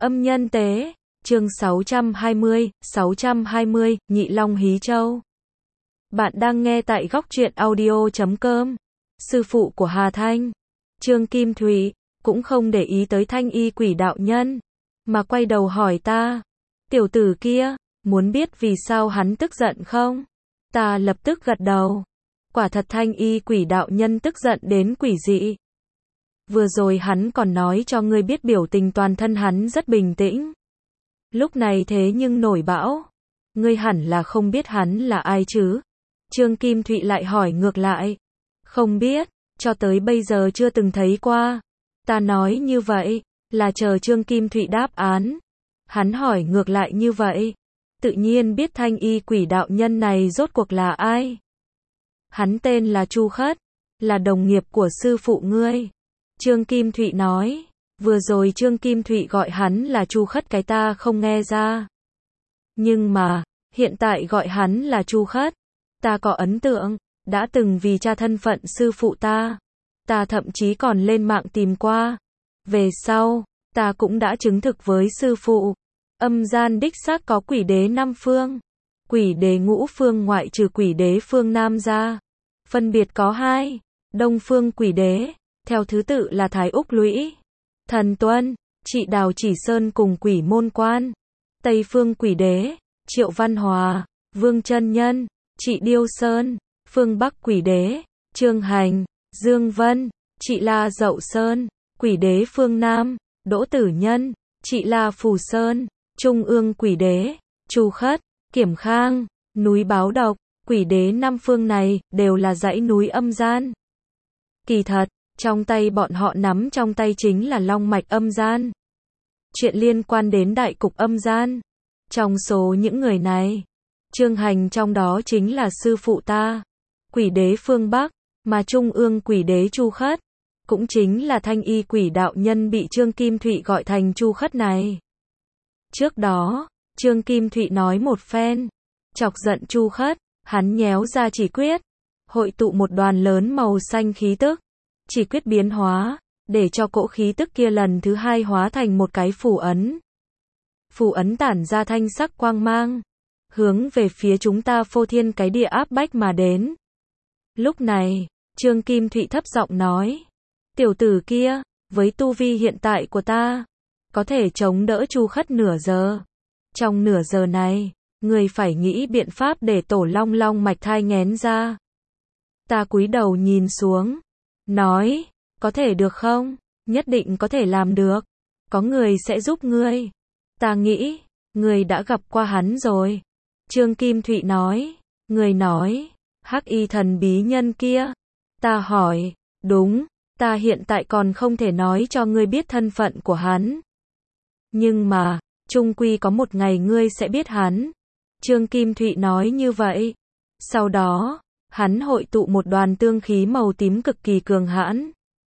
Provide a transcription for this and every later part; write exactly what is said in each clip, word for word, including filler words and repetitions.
Âm nhân tế, chương sáu trăm hai mươi, sáu trăm hai mươi, Nhị Long Hí Châu. Bạn đang nghe tại góc truyện audio chấm com. Sư phụ của Hà Thanh, Trương Kim Thụy, cũng không để ý tới Thanh Y Quỷ đạo nhân, mà quay đầu hỏi ta, tiểu tử kia, muốn biết vì sao hắn tức giận không? Ta lập tức gật đầu. Quả thật Thanh Y Quỷ đạo nhân tức giận đến quỷ dị. Vừa rồi hắn còn nói cho ngươi biết biểu tình toàn thân hắn rất bình tĩnh. Lúc này thế nhưng nổi bão. Ngươi hẳn là không biết hắn là ai chứ? Trương Kim Thụy lại hỏi ngược lại. Không biết, cho tới bây giờ chưa từng thấy qua. Ta nói như vậy, là chờ Trương Kim Thụy đáp án. Hắn hỏi ngược lại như vậy. Tự nhiên biết Thanh Y Quỷ đạo nhân này rốt cuộc là ai? Hắn tên là Chu Khất, là đồng nghiệp của sư phụ ngươi. Trương Kim Thụy nói, vừa rồi Trương Kim Thụy gọi hắn là Chu Khất cái ta không nghe ra. Nhưng mà, hiện tại gọi hắn là Chu Khất, ta có ấn tượng, đã từng vì tra thân phận sư phụ ta. Ta thậm chí còn lên mạng tìm qua. Về sau, ta cũng đã chứng thực với sư phụ. Âm gian đích xác có quỷ đế năm phương. Quỷ đế ngũ phương ngoại trừ quỷ đế phương Nam ra. Phân biệt có hai. Đông phương quỷ đế, theo thứ tự là Thái Úc Lũy, Thần Tuân, Trị Đào Chỉ Sơn cùng Quỷ Môn Quan. Tây phương quỷ đế, Triệu Văn Hòa, Vương Chân Nhân, Trị Điêu Sơn. Phương Bắc quỷ đế, Trương Hành, Dương Vân, Trị La Dậu Sơn. Quỷ đế phương Nam, Đỗ Tử Nhân, Trị La Phù Sơn. Trung ương quỷ đế, Chu Khất, Kiểm Khang, núi Báo Độc. Quỷ đế năm phương này đều là dãy núi âm gian. Kỳ thật, trong tay bọn họ nắm trong tay chính là long mạch âm gian. Chuyện liên quan đến đại cục âm gian. Trong số những người này, Trương Hành trong đó chính là sư phụ ta. Quỷ đế phương Bắc, mà trung ương quỷ đế Chu Khất, cũng chính là Thanh Y Quỷ đạo nhân bị Trương Kim Thụy gọi thành Chu Khất này. Trước đó, Trương Kim Thụy nói một phen, chọc giận Chu Khất, hắn nhéo ra chỉ quyết, hội tụ một đoàn lớn màu xanh khí tức. Chỉ quyết biến hóa, để cho cỗ khí tức kia lần thứ hai hóa thành một cái phù ấn. Phù ấn tản ra thanh sắc quang mang, hướng về phía chúng ta phô thiên cái địa áp bách mà đến. Lúc này, Trương Kim Thụy thấp giọng nói, tiểu tử kia, với tu vi hiện tại của ta, có thể chống đỡ Chu Khất nửa giờ. Trong nửa giờ này, người phải nghĩ biện pháp để tổ long long mạch thai nghén ra. Ta cúi đầu nhìn xuống, nói, có thể được không? Nhất định có thể làm được. Có người sẽ giúp ngươi. Ta nghĩ, ngươi đã gặp qua hắn rồi. Trương Kim Thụy nói, người nói, hắc y thần bí nhân kia. Ta hỏi, đúng, ta hiện tại còn không thể nói cho ngươi biết thân phận của hắn. Nhưng mà, chung quy có một ngày ngươi sẽ biết hắn. Trương Kim Thụy nói như vậy. Sau đó, hắn hội tụ một đoàn tương khí màu tím cực kỳ cường hãn.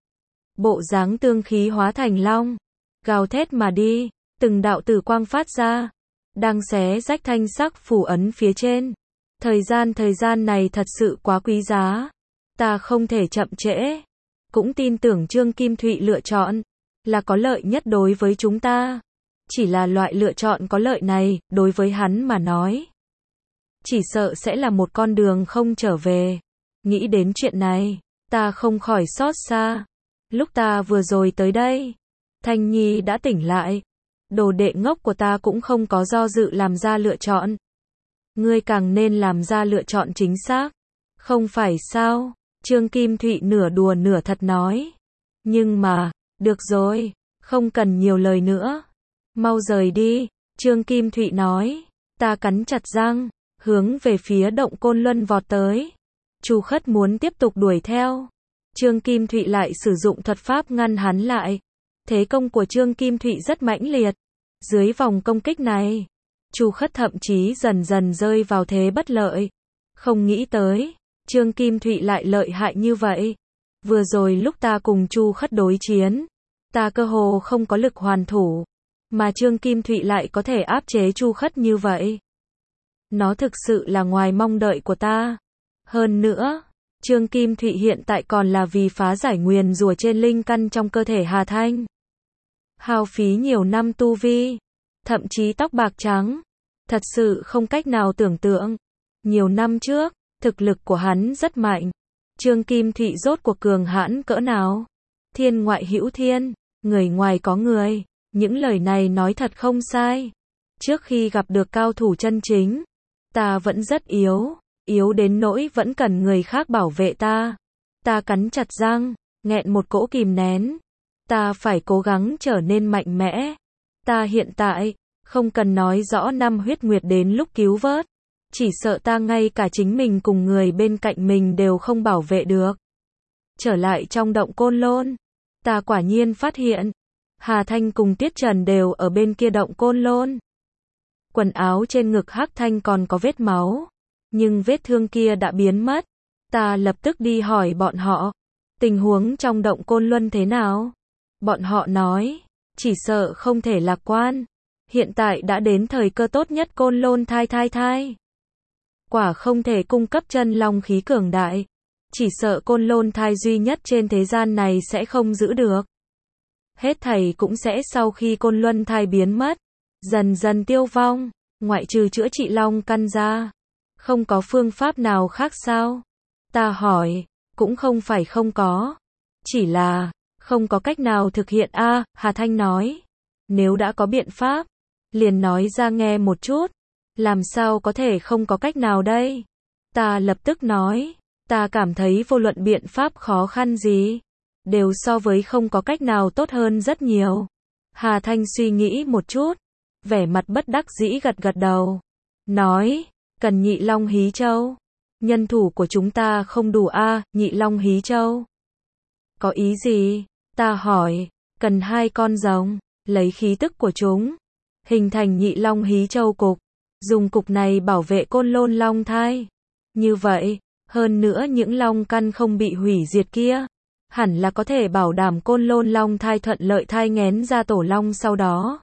Bộ dáng tương khí hóa thành long, gào thét mà đi, từng đạo tử quang phát ra, đang xé rách thanh sắc phù ấn phía trên. Thời gian thời gian này thật sự quá quý giá, ta không thể chậm trễ. Cũng tin tưởng Trương Kim Thụy lựa chọn là có lợi nhất đối với chúng ta. Chỉ là loại lựa chọn có lợi này, đối với hắn mà nói, chỉ sợ sẽ là một con đường không trở về. Nghĩ đến chuyện này, ta không khỏi xót xa. Lúc ta vừa rồi tới đây, Thanh Nhi đã tỉnh lại. Đồ đệ ngốc của ta cũng không có do dự làm ra lựa chọn. Ngươi càng nên làm ra lựa chọn chính xác. Không phải sao? Trương Kim Thụy nửa đùa nửa thật nói. Nhưng mà, được rồi, không cần nhiều lời nữa. Mau rời đi, Trương Kim Thụy nói. Ta cắn chặt răng, hướng về phía động Côn Luân vọt tới. Chu Khất muốn tiếp tục đuổi theo. Trương Kim Thụy lại sử dụng thuật pháp ngăn hắn lại. Thế công của Trương Kim Thụy rất mãnh liệt. Dưới vòng công kích này, Chu Khất thậm chí dần dần rơi vào thế bất lợi. Không nghĩ tới, Trương Kim Thụy lại lợi hại như vậy. Vừa rồi lúc ta cùng Chu Khất đối chiến, ta cơ hồ không có lực hoàn thủ, mà Trương Kim Thụy lại có thể áp chế Chu Khất như vậy. Nó thực sự là ngoài mong đợi của ta. Hơn nữa, Trương Kim Thụy hiện tại còn là vì phá giải nguyền rủa trên linh căn trong cơ thể Hà Thanh. hao phí nhiều năm tu vi, thậm chí tóc bạc trắng. Thật sự không cách nào tưởng tượng. Nhiều năm trước, thực lực của hắn rất mạnh. Trương Kim Thụy rốt cuộc cường hãn cỡ nào? Thiên ngoại hữu thiên, người ngoài có người. Những lời này nói thật không sai. Trước khi gặp được cao thủ chân chính, ta vẫn rất yếu, yếu đến nỗi vẫn cần người khác bảo vệ ta. Ta cắn chặt răng, nghẹn một cỗ kìm nén. Ta phải cố gắng trở nên mạnh mẽ. Ta hiện tại, không cần nói rõ năm huyết nguyệt đến lúc cứu vớt. Chỉ sợ ta ngay cả chính mình cùng người bên cạnh mình đều không bảo vệ được. Trở lại trong động Côn Lôn, ta quả nhiên phát hiện, Hà Thanh cùng Tiết Trần đều ở bên kia động Côn Lôn. Quần áo trên ngực Hắc Thanh còn có vết máu, nhưng vết thương kia đã biến mất. Ta lập tức đi hỏi bọn họ, tình huống trong động Côn Luân thế nào? Bọn họ nói, chỉ sợ không thể lạc quan. Hiện tại đã đến thời cơ tốt nhất Côn Lôn thai thai thai. Quả không thể cung cấp chân long khí cường đại. Chỉ sợ Côn Lôn thai duy nhất trên thế gian này sẽ không giữ được. Hết thảy cũng sẽ sau khi Côn Luân thai biến mất, dần dần tiêu vong, ngoại trừ chữa trị long căn ra. Không có phương pháp nào khác sao? Ta hỏi, cũng không phải không có. Chỉ là, không có cách nào thực hiện a à, Hà Thanh nói. Nếu đã có biện pháp, liền nói ra nghe một chút. Làm sao có thể không có cách nào đây? Ta lập tức nói, ta cảm thấy vô luận biện pháp khó khăn gì, đều so với không có cách nào tốt hơn rất nhiều. Hà Thanh suy nghĩ một chút, vẻ mặt bất đắc dĩ gật gật đầu. Nói, cần nhị long hí châu. Nhân thủ của chúng ta không đủ a à, nhị long hí châu. Có ý gì? Ta hỏi, cần hai con rồng, lấy khí tức của chúng, hình thành nhị long hí châu cục. Dùng cục này bảo vệ Côn Lôn long thai. Như vậy, hơn nữa những long căn không bị hủy diệt kia, hẳn là có thể bảo đảm Côn Lôn long thai thuận lợi thai nghén ra tổ long sau đó.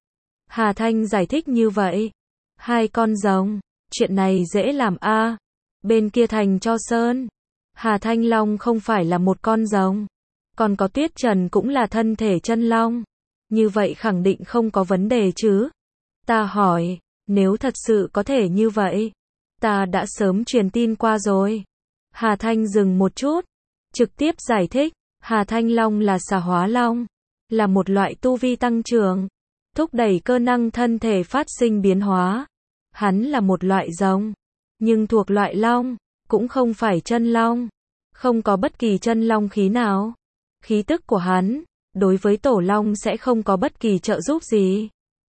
Hà Thanh giải thích như vậy. Hai con rồng, chuyện này dễ làm a à. Bên kia thành cho sơn, Hà Thanh long không phải là một con rồng. Còn có Tuyết Trần cũng là thân thể chân long. Như vậy khẳng định không có vấn đề chứ. Ta hỏi, nếu thật sự có thể như vậy, ta đã sớm truyền tin qua rồi. Hà Thanh dừng một chút, trực tiếp giải thích, Hà Thanh long là xà hóa long, là một loại tu vi tăng trưởng, thúc đẩy cơ năng thân thể phát sinh biến hóa. Hắn là một loại rồng, nhưng thuộc loại long, cũng không phải chân long, không có bất kỳ chân long khí nào. Khí tức của hắn, đối với tổ long sẽ không có bất kỳ trợ giúp gì.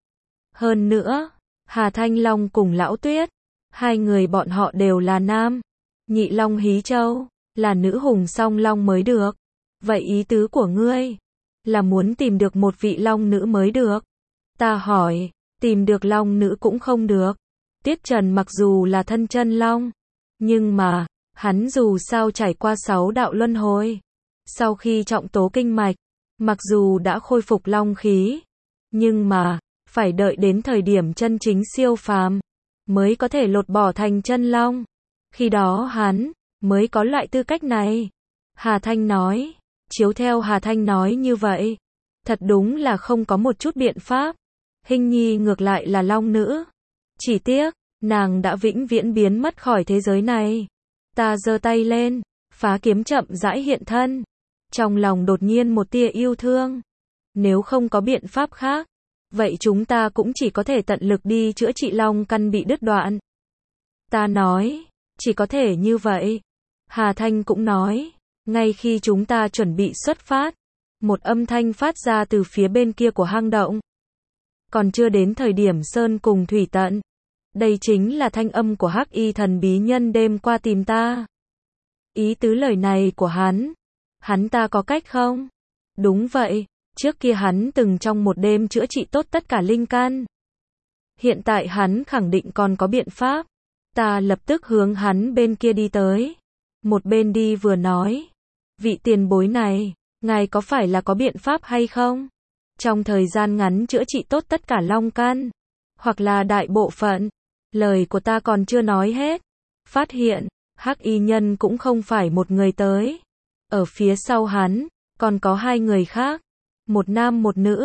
Hơn nữa, Hà Thanh Long cùng Lão Tuyết, hai người bọn họ đều là nam. Nhị long hí châu, là nữ hùng song long mới được. Vậy ý tứ của ngươi, là muốn tìm được một vị long nữ mới được. Ta hỏi, tìm được long nữ cũng không được. Tiết Trần mặc dù là thân chân long, nhưng mà, hắn dù sao trải qua sáu đạo luân hồi. Sau khi trọng tố kinh mạch, mặc dù đã khôi phục long khí, nhưng mà, phải đợi đến thời điểm chân chính siêu phàm, mới có thể lột bỏ thành chân long. Khi đó hắn, mới có loại tư cách này. Hà Thanh nói, chiếu theo Hà Thanh nói như vậy, thật đúng là không có một chút biện pháp. Hình nhi ngược lại là long nữ. Chỉ tiếc, nàng đã vĩnh viễn biến mất khỏi thế giới này. Ta giơ tay lên, phá kiếm chậm rãi hiện thân. Trong lòng đột nhiên một tia yêu thương. Nếu không có biện pháp khác, vậy chúng ta cũng chỉ có thể tận lực đi chữa trị long căn bị đứt đoạn. Ta nói, chỉ có thể như vậy. Hà Thanh cũng nói, ngay khi chúng ta chuẩn bị xuất phát, một âm thanh phát ra từ phía bên kia của hang động. Còn chưa đến thời điểm sơn cùng thủy tận. Đây chính là thanh âm của Hắc Y thần bí nhân đêm qua tìm ta. Ý tứ lời này của hắn, hắn ta có cách không? Đúng vậy, trước kia hắn từng trong một đêm chữa trị tốt tất cả linh căn. Hiện tại hắn khẳng định còn có biện pháp. Ta lập tức hướng hắn bên kia đi tới. Một bên đi vừa nói, vị tiền bối này, ngài có phải là có biện pháp hay không? Trong thời gian ngắn chữa trị tốt tất cả long căn, hoặc là đại bộ phận. Lời của ta còn chưa nói hết. Phát hiện, Hắc Y nhân cũng không phải một người tới. Ở phía sau hắn, còn có hai người khác. Một nam một nữ,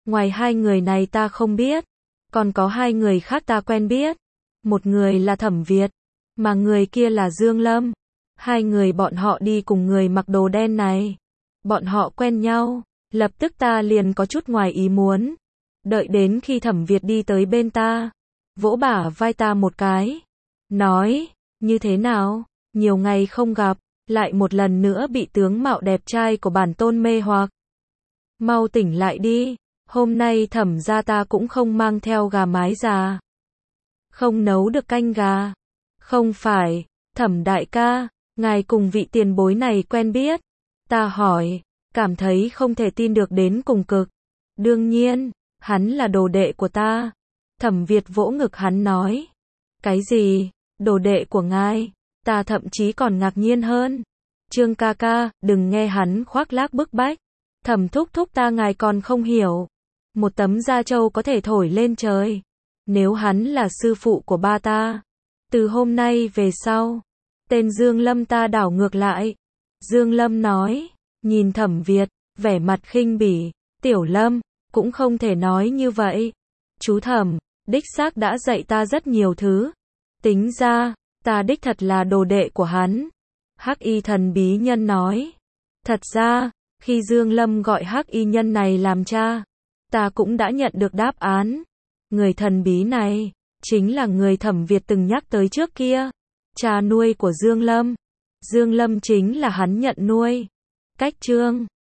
Ngoài hai người này ta không biết, còn có hai người khác ta quen biết. Một người là Thẩm Việt, mà người kia là Dương Lâm. Hai người bọn họ đi cùng người mặc đồ đen này. Bọn họ quen nhau, lập tức ta liền có chút ngoài ý muốn. Đợi đến khi Thẩm Việt đi tới bên ta, vỗ bả vai ta một cái, nói, như thế nào, nhiều ngày không gặp, lại một lần nữa bị tướng mạo đẹp trai của bản tôn mê hoặc. Mau tỉnh lại đi, hôm nay Thẩm gia ta cũng không mang theo gà mái già. Không nấu được canh gà. Không phải, Thẩm đại ca, ngài cùng vị tiền bối này quen biết. Ta hỏi, cảm thấy không thể tin được đến cùng cực. Đương nhiên, hắn là đồ đệ của ta. Thẩm Việt vỗ ngực hắn nói. Cái gì, đồ đệ của ngài? Ta thậm chí còn ngạc nhiên hơn. Trương ca ca, đừng nghe hắn khoác lác bức bách. Thẩm thúc thúc ta ngài còn không hiểu. Một tấm da trâu có thể thổi lên trời. Nếu hắn là sư phụ của ba ta, từ hôm nay về sau, tên Dương Lâm ta đảo ngược lại. Dương Lâm nói, nhìn Thẩm Việt, vẻ mặt khinh bỉ, Tiểu Lâm, cũng không thể nói như vậy. Chú Thẩm, đích xác đã dạy ta rất nhiều thứ. Tính ra, ta đích thật là đồ đệ của hắn. Hắc y thần bí nhân nói. Thật ra, khi Dương Lâm gọi Hắc y nhân này làm cha, ta cũng đã nhận được đáp án. Người thần bí này, chính là người Thẩm Việt từng nhắc tới trước kia. Cha nuôi của Dương Lâm. Dương Lâm chính là hắn nhận nuôi. Cách chương